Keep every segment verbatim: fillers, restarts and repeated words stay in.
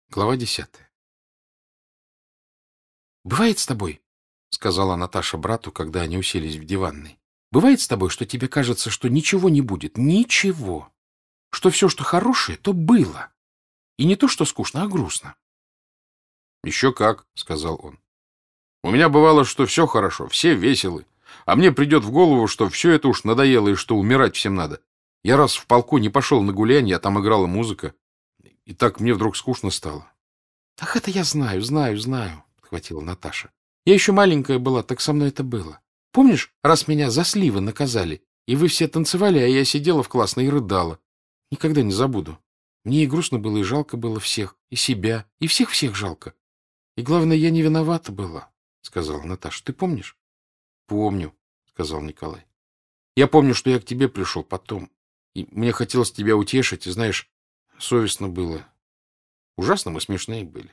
Глава десятая. «Бывает с тобой, — сказала Наташа брату, когда они уселись в диванной, — бывает с тобой, что тебе кажется, что ничего не будет, ничего, что все, что хорошее, то было, и не то, что скучно, а грустно». «Еще как, — сказал он. У меня бывало, что все хорошо, все веселы, а мне придет в голову, что все это уж надоело и что умирать всем надо. Я раз в полку не пошел на гулянье, а там играла музыка, и так мне вдруг скучно стало». «Ах, это я знаю, знаю, знаю, — подхватила Наташа. Я еще маленькая была, так со мной это было. Помнишь, раз меня за сливы наказали, и вы все танцевали, а я сидела в классной и рыдала? Никогда не забуду. Мне и грустно было, и жалко было всех, и себя, и всех-всех жалко. И главное, я не виновата была, — сказала Наташа. Ты помнишь? — Помню, — сказал Николай. Я помню, что я к тебе пришел потом, и мне хотелось тебя утешить, и, знаешь, совестно было. Ужасно мы смешные были.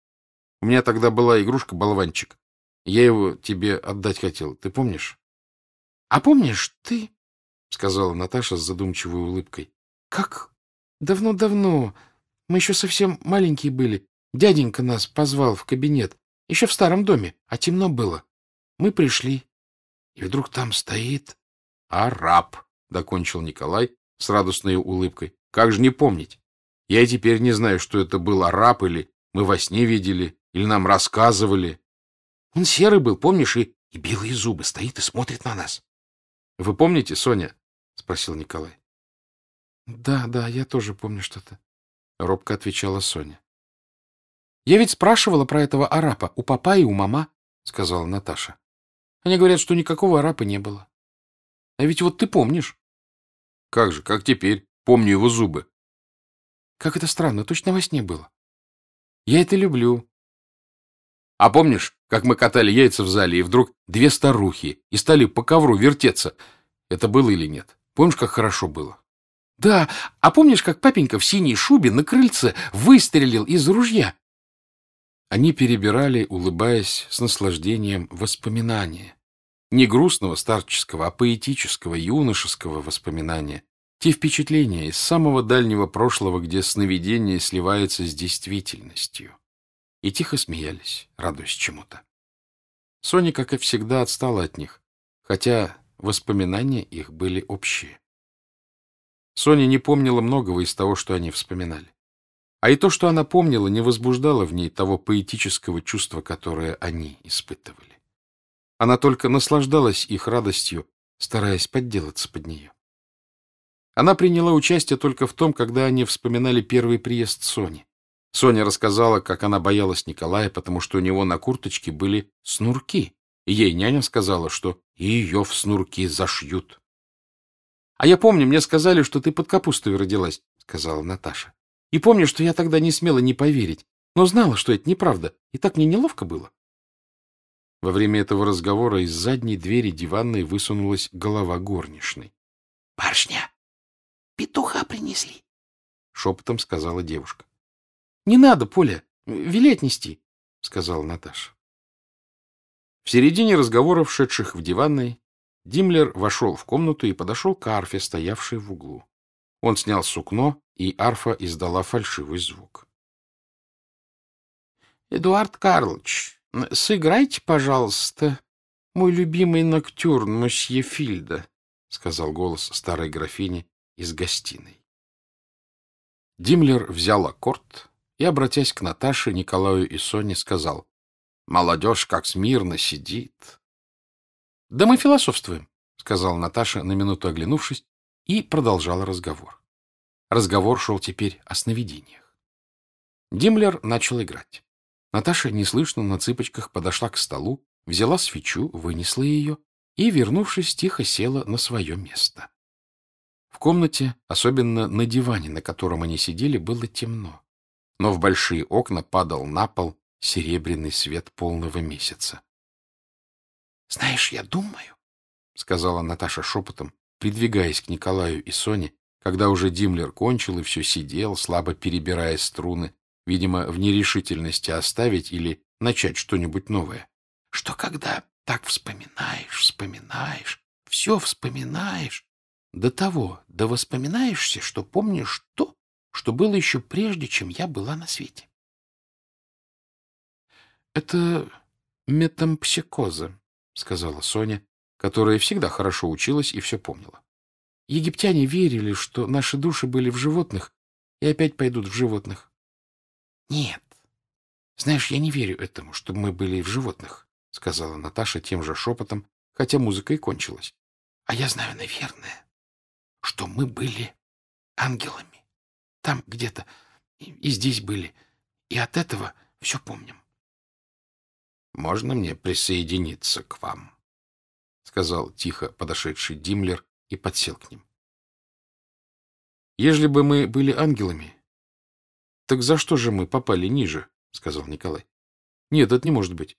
У меня тогда была игрушка-болванчик. Я его тебе отдать хотел. Ты помнишь? — А помнишь ты, — сказала Наташа с задумчивой улыбкой, — как давно-давно, мы еще совсем маленькие были, дяденька нас позвал в кабинет, еще в старом доме, а темно было. Мы пришли, и вдруг там стоит... — Араб, — докончил Николай с радостной улыбкой. — Как же не помнить? Я и теперь не знаю, что это был араб, или мы во сне видели, или нам рассказывали. Он серый был, помнишь, и, и белые зубы, стоит и смотрит на нас. — Вы помните, Соня? — спросил Николай. — Да, да, я тоже помню что-то, — робко отвечала Соня. — Я ведь спрашивала про этого араба у папа и у мама, — сказала Наташа. Они говорят, что никакого араба не было. А ведь вот ты помнишь. — Как же, как теперь? Помню его зубы. — Как это странно, точно во сне было. Я это люблю. — А помнишь, как мы катали яйца в зале, и вдруг две старухи, и стали по ковру вертеться? Это было или нет? Помнишь, как хорошо было? — Да, а помнишь, как папенька в синей шубе на крыльце выстрелил из ружья? Они перебирали, улыбаясь, с наслаждением воспоминания. Не грустного старческого, а поэтического, юношеского воспоминания. Те впечатления из самого дальнего прошлого, где сновидение сливается с действительностью. И тихо смеялись, радуясь чему-то. Соня, как и всегда, отстала от них, хотя воспоминания их были общие. Соня не помнила многого из того, что они вспоминали. А и то, что она помнила, не возбуждало в ней того поэтического чувства, которое они испытывали. Она только наслаждалась их радостью, стараясь подделаться под нее. Она приняла участие только в том, когда они вспоминали первый приезд Сони. Соня рассказала, как она боялась Николая, потому что у него на курточке были снурки, и ей няня сказала, что ее в снурки зашьют. — А я помню, мне сказали, что ты под капустой родилась, — сказала Наташа. — И помню, что я тогда не смела не поверить, но знала, что это неправда, и так мне неловко было. Во время этого разговора из задней двери диванной высунулась голова горничной. — Барышня, петуха принесли, — шепотом сказала девушка. — Не надо, Поля, вели отнести, — сказала Наташа. В середине разговоров, шедших в диванной, Диммлер вошел в комнату и подошел к арфе, стоявшей в углу. Он снял сукно, и арфа издала фальшивый звук. — Эдуард Карлович, сыграйте, пожалуйста, мой любимый ноктюрн мосье Фильда, — сказал голос старой графини из гостиной. Диммлер взял аккорд и, обратясь к Наташе, Николаю и Соне, сказал: — Молодежь как смирно сидит. — Да мы философствуем, — сказала Наташа, на минуту оглянувшись, и продолжала разговор. Разговор шел теперь о сновидениях. Диммлер начал играть. Наташа неслышно на цыпочках подошла к столу, взяла свечу, вынесла ее и, вернувшись, тихо села на свое место. В комнате, особенно на диване, на котором они сидели, было темно, но в большие окна падал на пол серебряный свет полного месяца. — Знаешь, я думаю, — сказала Наташа шепотом, придвигаясь к Николаю и Соне, когда уже Диммлер кончил и все сидел, слабо перебирая струны, видимо, в нерешительности оставить или начать что-нибудь новое, что когда так вспоминаешь, вспоминаешь, все вспоминаешь, до того, да воспоминаешься, что помнишь то, что было еще прежде, чем я была на свете. — Это метампсикоза, — сказала Соня, которая всегда хорошо училась и все помнила. Египтяне верили, что наши души были в животных и опять пойдут в животных. — Нет. Знаешь, я не верю этому, что мы были в животных, — сказала Наташа тем же шепотом, хотя музыка и кончилась. — А я знаю, наверное, что мы были ангелами. Там где-то и, и здесь были. И от этого все помним. — Можно мне присоединиться к вам? — сказал тихо подошедший Диммлер и подсел к ним. — Ежели бы мы были ангелами, так за что же мы попали ниже? — сказал Николай. — Нет, это не может быть.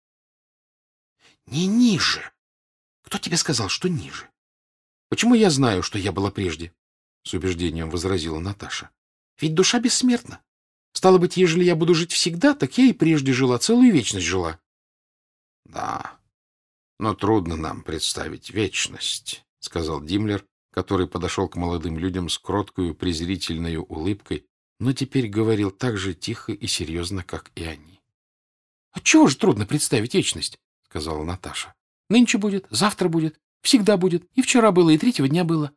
— Не ниже. Кто тебе сказал, что ниже? — Почему я знаю, что я была прежде? — с убеждением возразила Наташа. — Ведь душа бессмертна. Стало быть, ежели я буду жить всегда, так я и прежде жила, целую вечность жила. — Да, но трудно нам представить вечность, — сказал Диммлер, который подошел к молодым людям с кроткою презрительной улыбкой, но теперь говорил так же тихо и серьезно, как и они. — Отчего же трудно представить вечность? — сказала Наташа. — Нынче будет, завтра будет, всегда будет, и вчера было, и третьего дня было.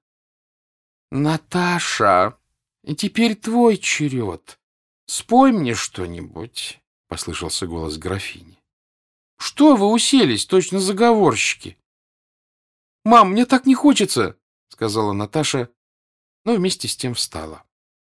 — Наташа, теперь твой черед. Спой мне что-нибудь, — послышался голос графини. — Что вы уселись, точно заговорщики? — Мам, мне так не хочется, — сказала Наташа, но вместе с тем встала.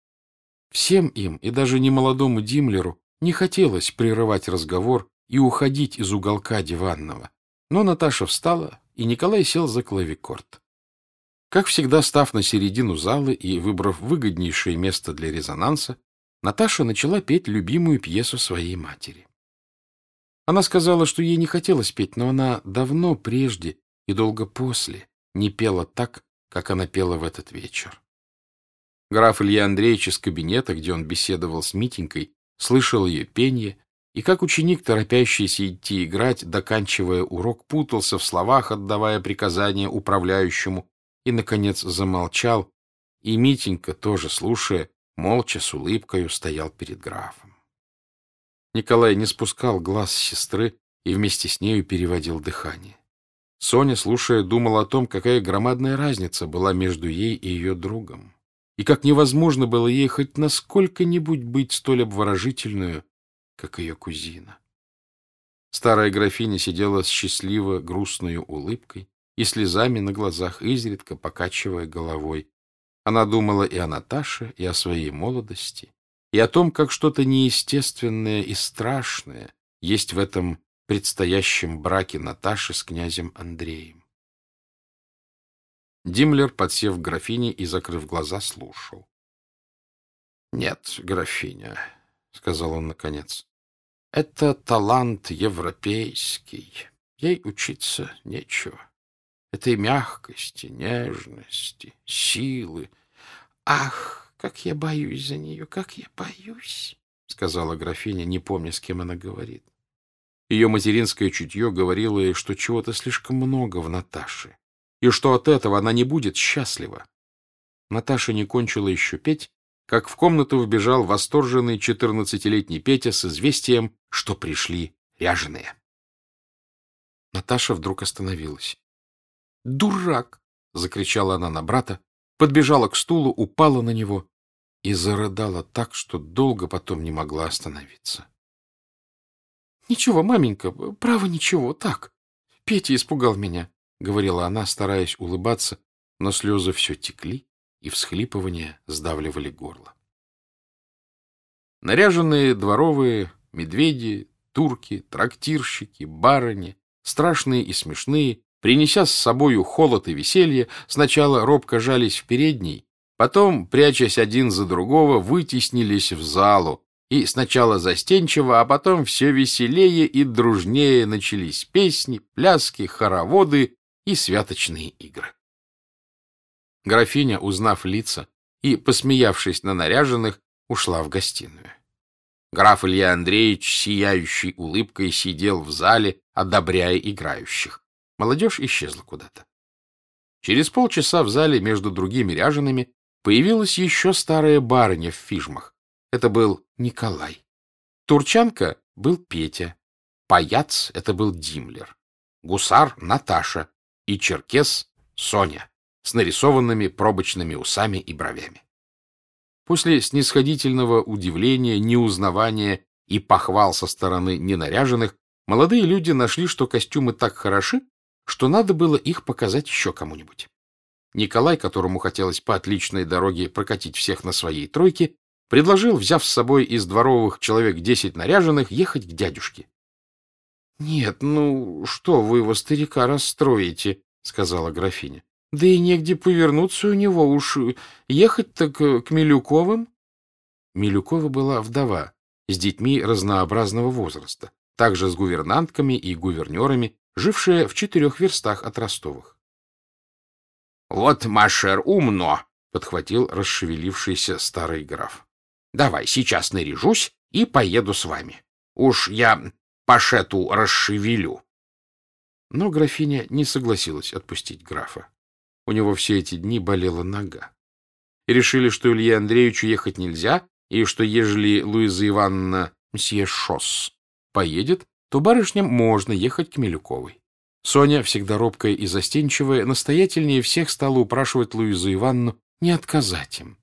Всем им, и даже немолодому Диммлеру, не хотелось прерывать разговор и уходить из уголка диванного. Но Наташа встала, и Николай сел за клавикорд. Как всегда, став на середину зала и выбрав выгоднейшее место для резонанса, Наташа начала петь любимую пьесу своей матери. Она сказала, что ей не хотелось петь, но она давно прежде и долго после не пела так, как она пела в этот вечер. Граф Илья Андреевич из кабинета, где он беседовал с Митенькой, слышал ее пение, и как ученик, торопящийся идти играть, доканчивая урок, путался в словах, отдавая приказания управляющему, и, наконец, замолчал, и Митенька, тоже слушая, молча, с улыбкою, стоял перед графом. Николай не спускал глаз с сестры и вместе с нею переводил дыхание. Соня, слушая, думала о том, какая громадная разница была между ей и ее другом, и как невозможно было ей хоть насколько-нибудь быть столь обворожительную, как ее кузина. Старая графиня сидела с счастливо грустной улыбкой и слезами на глазах, изредка покачивая головой. Она думала и о Наташе, и о своей молодости, и о том, как что-то неестественное и страшное есть в этом предстоящем браке Наташи с князем Андреем. Диммлер, подсев к графине и закрыв глаза, слушал. — Нет, графиня, — сказал он наконец, — это талант европейский. Ей учиться нечего. Этой мягкости, нежности, силы. Ах, как я боюсь за нее, как я боюсь, — сказала графиня, не помня, с кем она говорит. Ее материнское чутье говорило ей, что чего-то слишком много в Наташе, и что от этого она не будет счастлива. Наташа не кончила еще петь, как в комнату вбежал восторженный четырнадцатилетний Петя с известием, что пришли ряженые. Наташа вдруг остановилась. «Дурак!» — закричала она на брата, подбежала к стулу, упала на него и зарыдала так, что долго потом не могла остановиться. — Ничего, маменька, право ничего, так. Петя испугал меня, — говорила она, стараясь улыбаться, но слезы все текли, и всхлипывания сдавливали горло. Наряженные дворовые, медведи, турки, трактирщики, барыни, страшные и смешные, принеся с собою холод и веселье, сначала робко жались в передней, потом, прячась один за другого, вытеснились в залу, и сначала застенчиво, а потом все веселее и дружнее начались песни, пляски, хороводы и святочные игры. Графиня, узнав лица и, посмеявшись на наряженных, ушла в гостиную. Граф Илья Андреевич, сияющий улыбкой, сидел в зале, одобряя играющих. Молодежь исчезла куда-то. Через полчаса в зале между другими ряжеными появилась еще старая барыня в фижмах. Это был Николай. Турчанка был Петя, паяц — это был Димлер, гусар — Наташа и черкес — Соня с нарисованными пробочными усами и бровями. После снисходительного удивления, неузнавания и похвал со стороны ненаряженных, молодые люди нашли, что костюмы так хороши, что надо было их показать еще кому-нибудь. Николай, которому хотелось по отличной дороге прокатить всех на своей тройке, предложил, взяв с собой из дворовых человек десять наряженных, ехать к дядюшке. — Нет, ну что вы его, старика, расстроите, — сказала графиня. — Да и негде повернуться у него, уж ехать-то к, к Милюковым. Милюкова была вдова с детьми разнообразного возраста, также с гувернантками и гувернерами, жившая в четырех верстах от Ростовых. — Вот, Машер, умно, — подхватил расшевелившийся старый граф. — Давай, сейчас наряжусь и поеду с вами. Уж я пашету расшевелю. Но графиня не согласилась отпустить графа. У него все эти дни болела нога. И решили, что Илье Андреевичу ехать нельзя, и что ежели Луиза Ивановна мсье Шосс поедет, то барышням можно ехать к Милюковой. Соня, всегда робкая и застенчивая, настоятельнее всех стала упрашивать Луизу Ивановну не отказать им.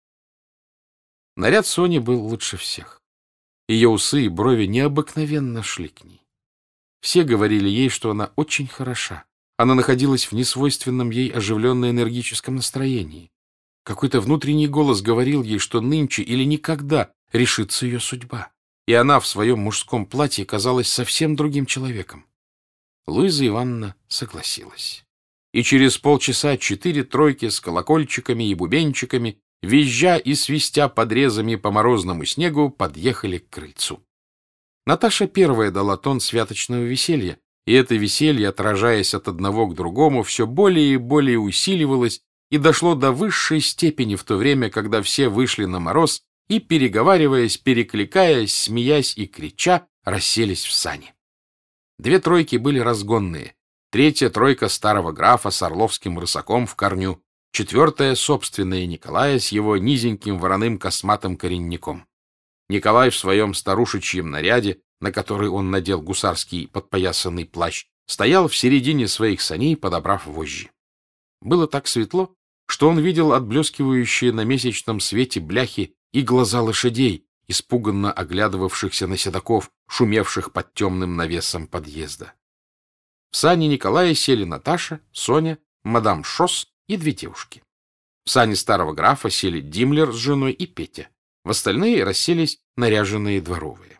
Наряд Сони был лучше всех. Ее усы и брови необыкновенно шли к ней. Все говорили ей, что она очень хороша. Она находилась в несвойственном ей оживленно-энергическом настроении. Какой-то внутренний голос говорил ей, что нынче или никогда решится ее судьба. И она в своем мужском платье казалась совсем другим человеком. Луиза Ивановна согласилась. И через полчаса четыре тройки с колокольчиками и бубенчиками, визжа и свистя подрезами по морозному снегу, подъехали к крыльцу. Наташа первая дала тон святочного веселья, и это веселье, отражаясь от одного к другому, все более и более усиливалось и дошло до высшей степени в то время, когда все вышли на мороз и, переговариваясь, перекликаясь, смеясь и крича, расселись в сани. Две тройки были разгонные, третья тройка старого графа с орловским рысаком в корню, четвертая — собственная Николая с его низеньким вороным косматым коренником. Николай в своем старушечьем наряде, на который он надел гусарский подпоясанный плащ, стоял в середине своих саней, подобрав вожжи. Было так светло, что он видел отблескивающие на месячном свете бляхи и глаза лошадей, испуганно оглядывавшихся на седаков, шумевших под темным навесом подъезда. В сани Николая сели Наташа, Соня, мадам Шосс и две девушки. В сани старого графа сели Димлер с женой и Петя. В остальные расселись наряженные дворовые.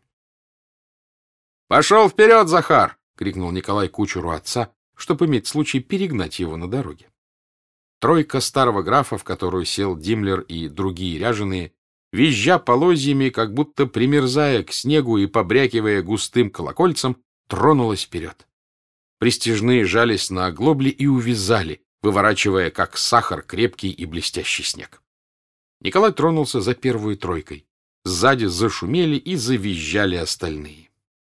— Пошел вперед, Захар! — крикнул Николай кучеру отца, чтобы иметь случай перегнать его на дороге. Тройка старого графа, в которую сел Димлер и другие ряженые, визжа полозьями, как будто примерзая к снегу и побрякивая густым колокольцем, тронулась вперед. Пристяжные жались на оглобли и увязали, выворачивая, как сахар, крепкий и блестящий снег. Николай тронулся за первую тройкой. Сзади зашумели и завизжали остальные.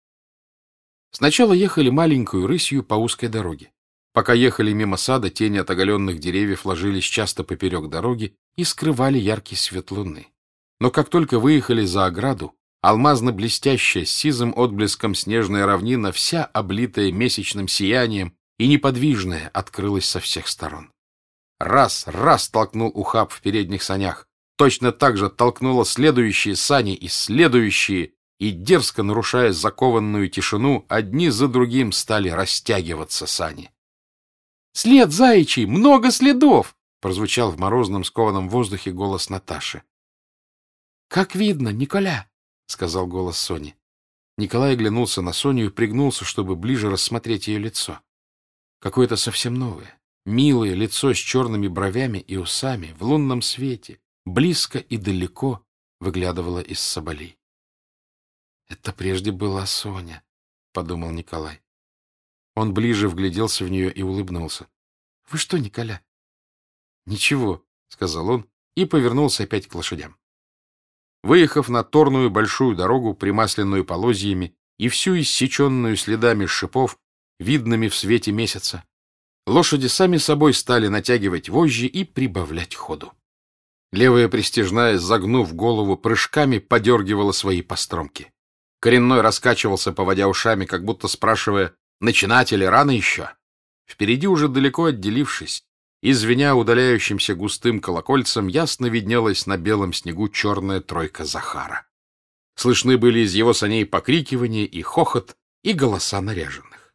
Сначала ехали маленькую рысью по узкой дороге. Пока ехали мимо сада, тени от оголенных деревьев ложились часто поперек дороги и скрывали яркий свет луны. Но как только выехали за ограду, алмазно-блестящая с сизым отблеском снежная равнина, вся облитая месячным сиянием и неподвижная, открылась со всех сторон. Раз, раз толкнул ухаб в передних санях, точно так же толкнуло следующие сани и следующие, и, дерзко нарушая закованную тишину, одни за другим стали растягиваться сани. — След заячий! Много следов! — прозвучал в морозном скованном воздухе голос Наташи. — Как видно, Николя! — сказал голос Сони. Николай оглянулся на Соню и пригнулся, чтобы ближе рассмотреть ее лицо. Какое-то совсем новое, милое лицо с черными бровями и усами в лунном свете, близко и далеко выглядывало из соболей. — Это прежде была Соня, — подумал Николай. Он ближе вгляделся в нее и улыбнулся. — Вы что, Николя? — Ничего, — сказал он и повернулся опять к лошадям. Выехав на торную большую дорогу, примасленную полозьями и всю иссеченную следами шипов, видными в свете месяца, лошади сами собой стали натягивать вожжи и прибавлять ходу. Левая пристяжная, загнув голову, прыжками подергивала свои постромки. Коренной раскачивался, поводя ушами, как будто спрашивая, начинать или рано еще. Впереди, уже далеко отделившись, и звеня удаляющимся густым колокольцем, ясно виднелась на белом снегу черная тройка Захара. Слышны были из его саней покрикивания и хохот, и голоса наряженных.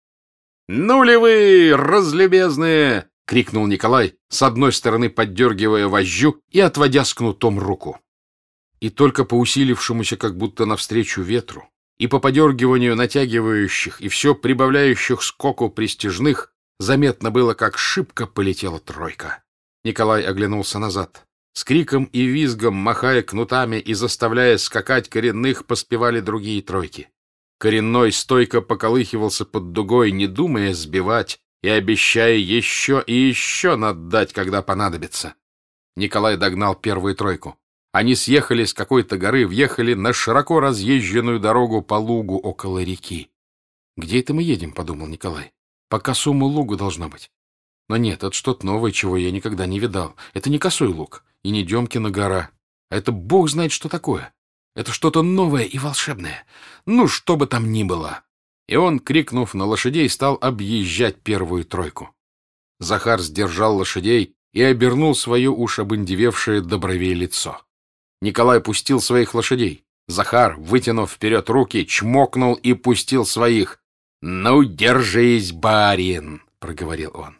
— Ну ли вы, разлюбезные! — крикнул Николай, с одной стороны поддергивая вожжу и отводя с кнутом руку. И только по усилившемуся как будто навстречу ветру, и по подергиванию натягивающих и все прибавляющих скоку пристяжных заметно было, как шибко полетела тройка. Николай оглянулся назад. С криком и визгом, махая кнутами и заставляя скакать коренных, поспевали другие тройки. Коренной стойко поколыхивался под дугой, не думая сбивать и обещая еще и еще наддать, когда понадобится. Николай догнал первую тройку. Они съехали с какой-то горы, въехали на широко разъезженную дорогу по лугу около реки. «Где это мы едем?» — подумал Николай. «По косому лугу должно быть. Но нет, это что-то новое, чего я никогда не видал. Это не косой луг и не Демкина гора. А это бог знает, что такое. Это что-то новое и волшебное. Ну, что бы там ни было». И он, крикнув на лошадей, стал объезжать первую тройку. Захар сдержал лошадей и обернул свое уж обындевевшее до бровей лицо. Николай пустил своих лошадей. Захар, вытянув вперед руки, чмокнул и пустил своих. — Ну, держись, барин! — проговорил он.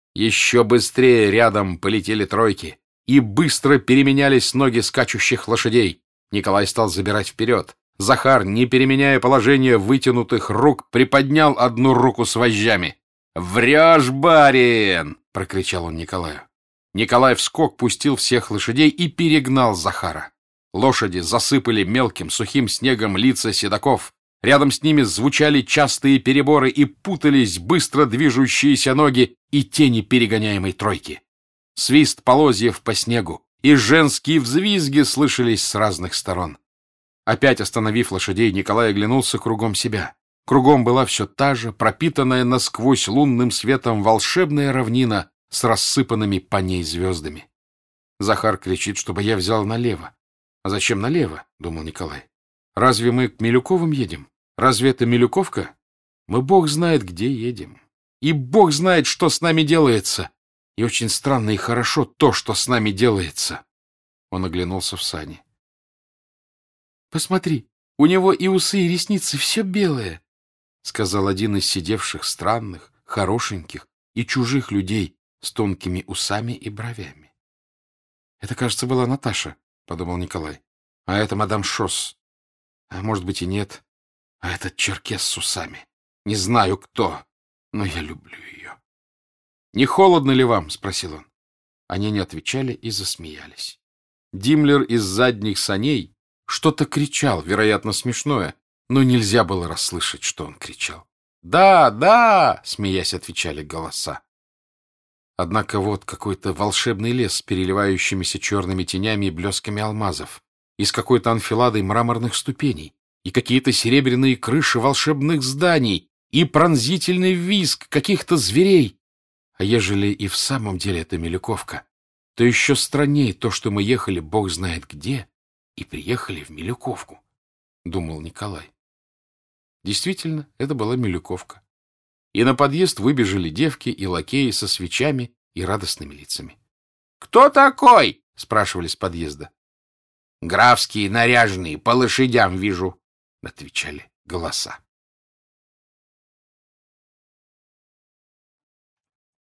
Еще быстрее рядом полетели тройки, и быстро переменялись ноги скачущих лошадей. Николай стал забирать вперед. Захар, не переменяя положение вытянутых рук, приподнял одну руку с вожжами. — Врешь, барин! — прокричал он Николаю. Николай вскок пустил всех лошадей и перегнал Захара. Лошади засыпали мелким сухим снегом лица седаков. Рядом с ними звучали частые переборы и путались быстро движущиеся ноги и тени перегоняемой тройки. Свист полозьев по снегу и женские взвизги слышались с разных сторон. Опять остановив лошадей, Николай оглянулся кругом себя. Кругом была все та же, пропитанная насквозь лунным светом волшебная равнина с рассыпанными по ней звездами. Захар кричит, чтобы я взял налево. — А зачем налево? — думал Николай. — Разве мы к Милюковым едем? Разве это Милюковка? Мы бог знает, где едем. И бог знает, что с нами делается. И очень странно и хорошо то, что с нами делается. Он оглянулся в сани. — Посмотри, у него и усы, и ресницы все белое, — сказал один из сидевших странных, хорошеньких и чужих людей с тонкими усами и бровями. — Это, кажется, была Наташа, — подумал Николай. — А это мадам Шосс. А может быть и нет. А этот черкес с усами. Не знаю кто, но я люблю ее. — Не холодно ли вам? — спросил он. Они не отвечали и засмеялись. Димлер из задних саней что-то кричал, вероятно, смешное, но нельзя было расслышать, что он кричал. «Да, да!» — смеясь, отвечали голоса. Однако вот какой-то волшебный лес с переливающимися черными тенями и блесками алмазов, и с какой-то анфиладой мраморных ступеней, и какие-то серебряные крыши волшебных зданий, и пронзительный визг каких-то зверей. А ежели и в самом деле это Милюковка, то еще страннее то, что мы ехали бог знает где и приехали в Милюковку, — думал Николай. Действительно, это была Милюковка. И на подъезд выбежали девки и лакеи со свечами и радостными лицами. — Кто такой? — спрашивали с подъезда. — Графские наряженные, по лошадям вижу, — отвечали голоса.